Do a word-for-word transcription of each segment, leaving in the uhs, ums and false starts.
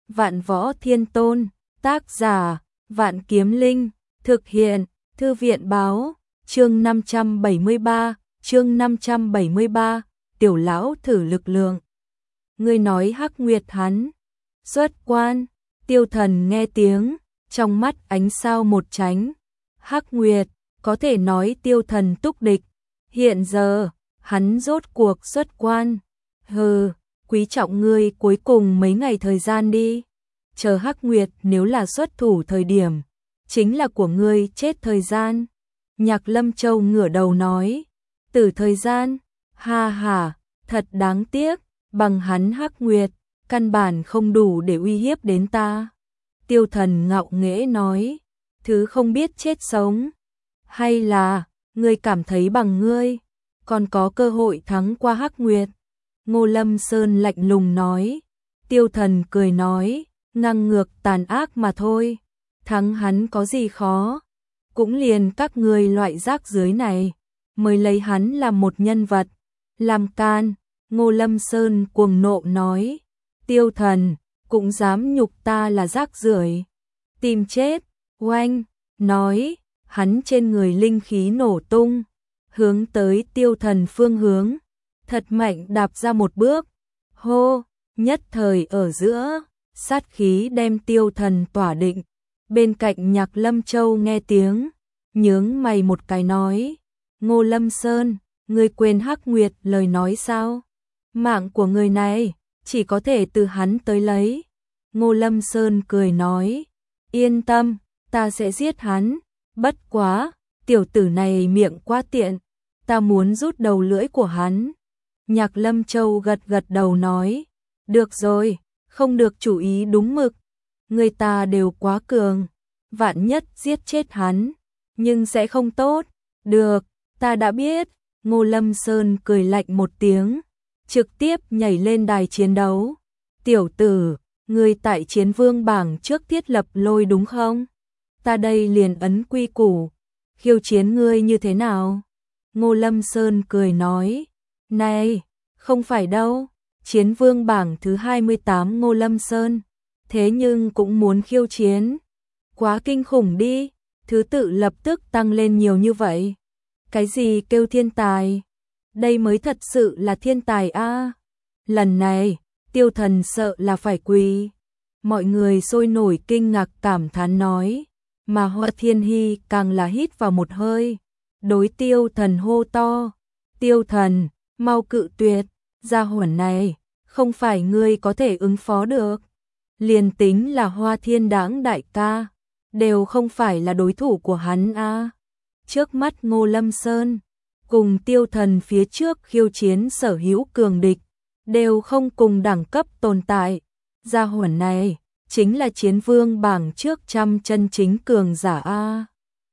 Vạn Võ Thiên Tôn, tác giả, Vạn Kiếm Linh, thực hiện, Thư viện báo, chương năm trăm bảy mươi ba, chương năm trăm bảy mươi ba, tiểu lão thử lực lượng. Ngươi nói Hắc Nguyệt hắn, xuất quan, Tiêu Thần nghe tiếng, trong mắt ánh sao một tránh. Hắc Nguyệt, có thể nói Tiêu Thần túc địch, hiện giờ, hắn rốt cuộc xuất quan. Hừ, quý trọng ngươi cuối cùng mấy ngày thời gian đi. Chờ Hắc Nguyệt nếu là xuất thủ thời điểm, chính là của ngươi chết thời gian. Nhạc Lâm Châu ngửa đầu nói, từ thời gian, ha ha, thật đáng tiếc, bằng hắn Hắc Nguyệt, căn bản không đủ để uy hiếp đến ta. Tiêu Thần ngạo nghễ nói, thứ không biết chết sống, hay là, ngươi cảm thấy bằng ngươi, còn có cơ hội thắng qua Hắc Nguyệt. Ngô Lâm Sơn lạnh lùng nói, Tiêu Thần cười nói, ngang ngược tàn ác mà thôi, thắng hắn có gì khó, cũng liền các ngươi loại rác dưới này, mới lấy hắn làm một nhân vật, làm can. Ngô Lâm Sơn cuồng nộ nói, Tiêu Thần, cũng dám nhục ta là rác rưởi, tìm chết. Oanh, nói, hắn trên người linh khí nổ tung, hướng tới Tiêu Thần phương hướng, thật mạnh đạp ra một bước, hô, nhất thời ở giữa, sát khí đem Tiêu Thần tỏa định. Bên cạnh Nhạc Lâm Châu nghe tiếng, nhướng mày một cái nói, Ngô Lâm Sơn, ngươi quên Hắc Nguyệt lời nói sao? Mạng của người này, chỉ có thể từ hắn tới lấy. Ngô Lâm Sơn cười nói, yên tâm, ta sẽ giết hắn, bất quá, tiểu tử này miệng quá tiện, ta muốn rút đầu lưỡi của hắn. Nhạc Lâm Châu gật gật đầu nói, được rồi, không được chú ý đúng mực, người ta đều quá cường, vạn nhất giết chết hắn, nhưng sẽ không tốt. Được, ta đã biết. Ngô Lâm Sơn cười lạnh một tiếng, trực tiếp nhảy lên đài chiến đấu. Tiểu tử, ngươi tại chiến vương bảng trước thiết lập lôi đúng không? Ta đây liền ấn quy củ, khiêu chiến ngươi như thế nào? Ngô Lâm Sơn cười nói, này, không phải đâu, chiến vương bảng thứ hai mươi tám Ngô Lâm Sơn, thế nhưng cũng muốn khiêu chiến. Quá kinh khủng đi, thứ tự lập tức tăng lên nhiều như vậy. Cái gì kêu thiên tài? Đây mới thật sự là thiên tài a. À. Lần này, Tiêu Thần sợ là phải quỳ. Mọi người sôi nổi kinh ngạc cảm thán nói, mà Hoa Thiên Hy càng là hít vào một hơi, đối Tiêu Thần hô to, Tiêu Thần, mau cự tuyệt, gia hỏa này, không phải ngươi có thể ứng phó được. Liền tính là Hoa Thiên Đãng đại ca, đều không phải là đối thủ của hắn a. À. Trước mắt Ngô Lâm Sơn, cùng Tiêu Thần phía trước khiêu chiến sở hữu cường địch, đều không cùng đẳng cấp tồn tại. Gia hỏa này, chính là chiến vương bảng trước trăm chân chính cường giả a.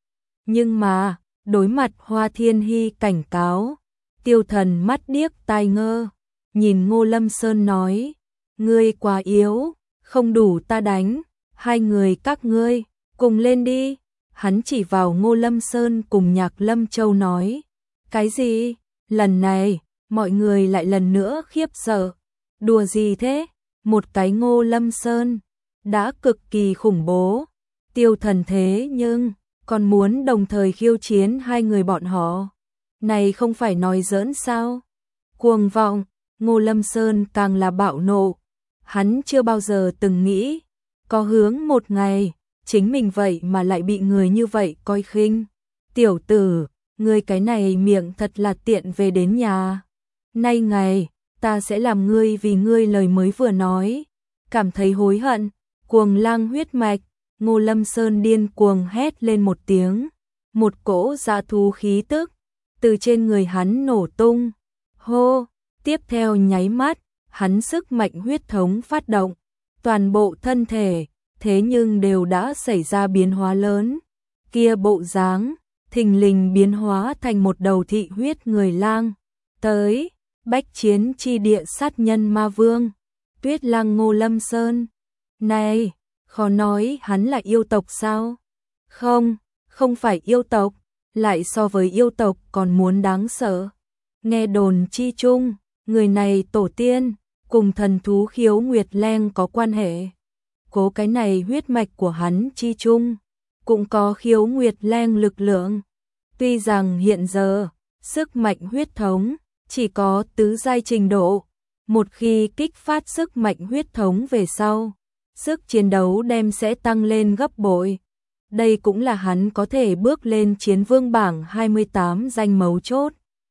Nhưng mà, đối mặt Hoa Thiên Hy cảnh cáo, Tiêu Thần mắt điếc tai ngơ, nhìn Ngô Lâm Sơn nói, ngươi quá yếu, không đủ ta đánh, hai người các ngươi, cùng lên đi. Hắn chỉ vào Ngô Lâm Sơn cùng Nhạc Lâm Châu nói, cái gì? Lần này, mọi người lại lần nữa khiếp sợ. Đùa gì thế? Một cái Ngô Lâm Sơn, đã cực kỳ khủng bố. Tiêu Thần thế nhưng, còn muốn đồng thời khiêu chiến hai người bọn họ. Này không phải nói giỡn sao? Cuồng vọng, Ngô Lâm Sơn càng là bạo nộ. Hắn chưa bao giờ từng nghĩ, có hướng một ngày, chính mình vậy mà lại bị người như vậy coi khinh. Tiểu tử, ngươi cái này miệng thật là tiện về đến nhà. Nay ngày, ta sẽ làm ngươi vì ngươi lời mới vừa nói. Cảm thấy hối hận, cuồng lang huyết mạch, Ngô Lâm Sơn điên cuồng hét lên một tiếng. Một cỗ dã thú khí tức, từ trên người hắn nổ tung. Hô, tiếp theo nháy mắt, hắn sức mạnh huyết thống phát động. Toàn bộ thân thể, thế nhưng đều đã xảy ra biến hóa lớn. Kia bộ dáng, thình lình biến hóa thành một đầu thị huyết người lang. Tới, bách chiến chi địa sát nhân ma vương, Tuyết Lang Ngô Lâm Sơn. Này, khó nói hắn là yêu tộc sao? Không, không phải yêu tộc, lại so với yêu tộc còn muốn đáng sợ. Nghe đồn chi chung, người này tổ tiên, cùng thần thú Khiếu Nguyệt Leng có quan hệ. cố cái này huyết mạch của hắn chi chung, cũng có khiếu nguyệt lang lực lượng. Tuy rằng hiện giờ, sức mạnh huyết thống chỉ có tứ giai trình độ, một khi kích phát sức mạnh huyết thống về sau, sức chiến đấu đem sẽ tăng lên gấp bội. Đây cũng là hắn có thể bước lên chiến vương bảng hai mươi tám danh mấu chốt.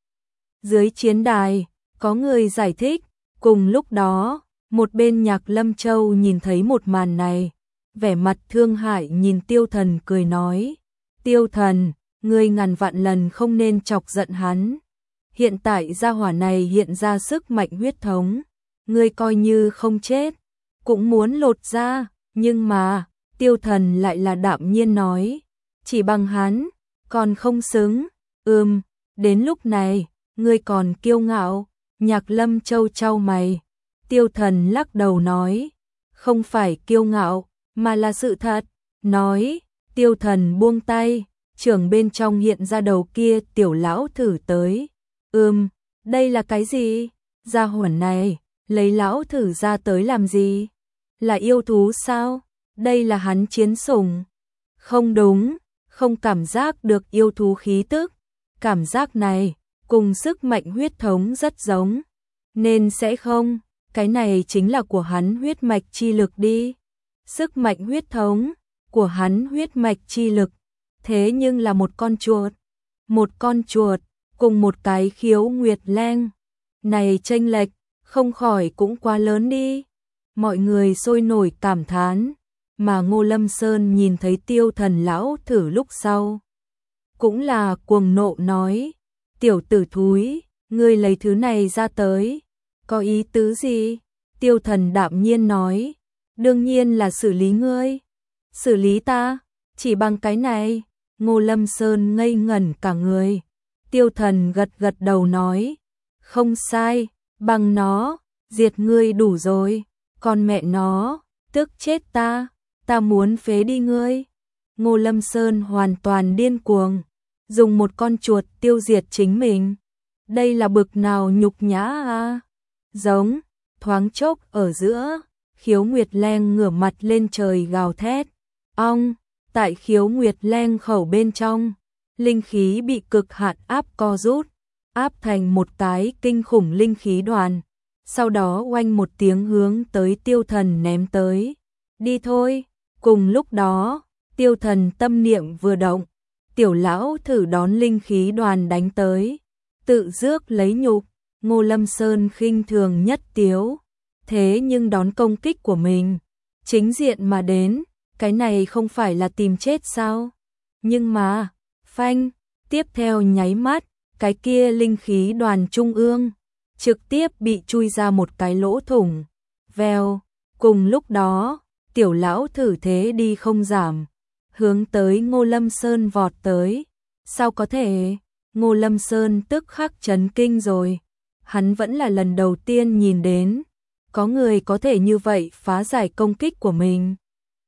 Dưới chiến đài, có người giải thích, cùng lúc đó, một bên Nhạc Lâm Châu nhìn thấy một màn này, vẻ mặt thương hại nhìn Tiêu Thần cười nói, Tiêu Thần, ngươi ngàn vạn lần không nên chọc giận hắn. Hiện tại gia hỏa này hiện ra sức mạnh huyết thống, ngươi coi như không chết, cũng muốn lột ra, nhưng mà, Tiêu Thần lại là đạm nhiên nói, chỉ bằng hắn, còn không xứng, ừm, đến lúc này, ngươi còn kiêu ngạo. Nhạc Lâm Châu chau mày, Tiêu Thần lắc đầu nói, không phải kiêu ngạo, mà là sự thật, nói, Tiêu Thần buông tay, trưởng bên trong hiện ra đầu kia tiểu lão thử tới, ừm, đây là cái gì, gia hỏa này, lấy lão thử ra tới làm gì, là yêu thú sao, đây là hắn chiến sủng, không đúng, không cảm giác được yêu thú khí tức, cảm giác này, cùng sức mạnh huyết thống rất giống, nên sẽ không, cái này chính là của hắn huyết mạch chi lực đi. Sức mạnh huyết thống của hắn huyết mạch chi lực, thế nhưng là một con chuột, một con chuột cùng một cái khiếu nguyệt lang, này chênh lệch không khỏi cũng quá lớn đi. Mọi người sôi nổi cảm thán, mà Ngô Lâm Sơn nhìn thấy Tiêu Thần lão thử lúc sau, cũng là cuồng nộ nói, tiểu tử thúi, ngươi lấy thứ này ra tới, có ý tứ gì? Tiêu Thần đạm nhiên nói, đương nhiên là xử lý ngươi. Xử lý ta? Chỉ bằng cái này? Ngô Lâm Sơn ngây ngẩn cả người. Tiêu Thần gật gật đầu nói, không sai, bằng nó, diệt ngươi đủ rồi, còn mẹ nó, tức chết ta, ta muốn phế đi ngươi. Ngô Lâm Sơn hoàn toàn điên cuồng, dùng một con chuột tiêu diệt chính mình. Đây là bực nào nhục nhã à? Giống, thoáng chốc ở giữa, Khiếu Nguyệt Lang ngửa mặt lên trời gào thét. Ong, tại Khiếu Nguyệt Lang khẩu bên trong, linh khí bị cực hạn áp co rút, áp thành một cái kinh khủng linh khí đoàn. Sau đó oanh một tiếng hướng tới Tiêu Thần ném tới. Đi thôi, cùng lúc đó, Tiêu Thần tâm niệm vừa động, tiểu lão thử đón linh khí đoàn đánh tới, tự rước lấy nhục. Ngô Lâm Sơn khinh thường nhất tiếu, thế nhưng đón công kích của mình, chính diện mà đến, cái này không phải là tìm chết sao? Nhưng mà, phanh, tiếp theo nháy mắt, cái kia linh khí đoàn trung ương, trực tiếp bị chui ra một cái lỗ thủng, vèo, cùng lúc đó, tiểu lão thử thế đi không giảm, hướng tới Ngô Lâm Sơn vọt tới, sao có thể? Ngô Lâm Sơn tức khắc chấn kinh rồi. Hắn vẫn là lần đầu tiên nhìn đến, có người có thể như vậy phá giải công kích của mình.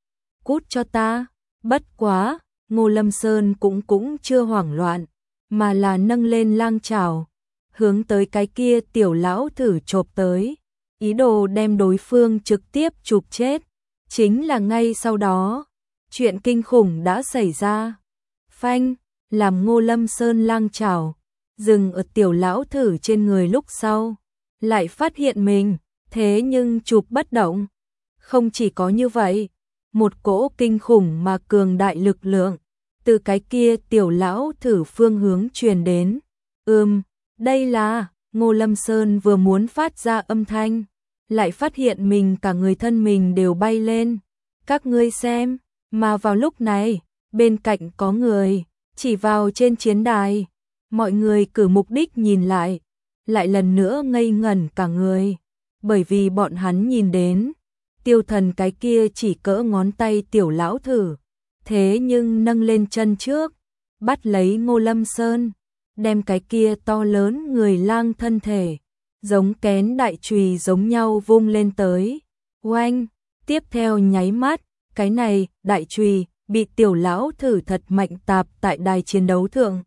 Cút cho ta, bất quá, Ngô Lâm Sơn cũng cũng chưa hoảng loạn, mà là nâng lên lang chảo, hướng tới cái kia tiểu lão thử chộp tới, ý đồ đem đối phương trực tiếp chụp chết. Chính là ngay sau đó, chuyện kinh khủng đã xảy ra. Phanh, làm Ngô Lâm Sơn lang chảo dừng ở tiểu lão thử trên người lúc sau, lại phát hiện mình, thế nhưng chụp bất động. Không chỉ có như vậy, một cỗ kinh khủng mà cường đại lực lượng, từ cái kia tiểu lão thử phương hướng truyền đến. Ừm, đây là, Ngô Lâm Sơn vừa muốn phát ra âm thanh, lại phát hiện mình cả người thân mình đều bay lên. Các ngươi xem, mà vào lúc này, bên cạnh có người, chỉ vào trên chiến đài. Mọi người cử mục đích nhìn lại, lại lần nữa ngây ngẩn cả người, bởi vì bọn hắn nhìn đến, Tiêu Thần cái kia chỉ cỡ ngón tay tiểu lão thử, thế nhưng nâng lên chân trước, bắt lấy Ngô Lâm Sơn, đem cái kia to lớn người lang thân thể, giống kén đại chùy giống nhau vung lên tới. Oanh, tiếp theo nháy mắt, cái này, đại chùy bị tiểu lão thử thật mạnh tạp tại đài chiến đấu thượng.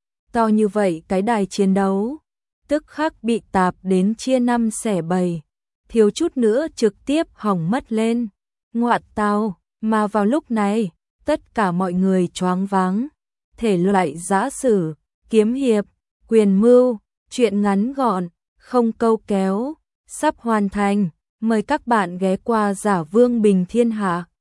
To như vậy cái đài chiến đấu, tức khắc bị tạp đến chia năm xẻ bảy, thiếu chút nữa trực tiếp hỏng mất lên. Ngoại tào, mà vào lúc này, tất cả mọi người choáng váng. Thể loại giã sử, kiếm hiệp, quyền mưu, truyện ngắn gọn, không câu kéo, sắp hoàn thành. Mời các bạn ghé qua Giả Vương Bình Thiên Hạ.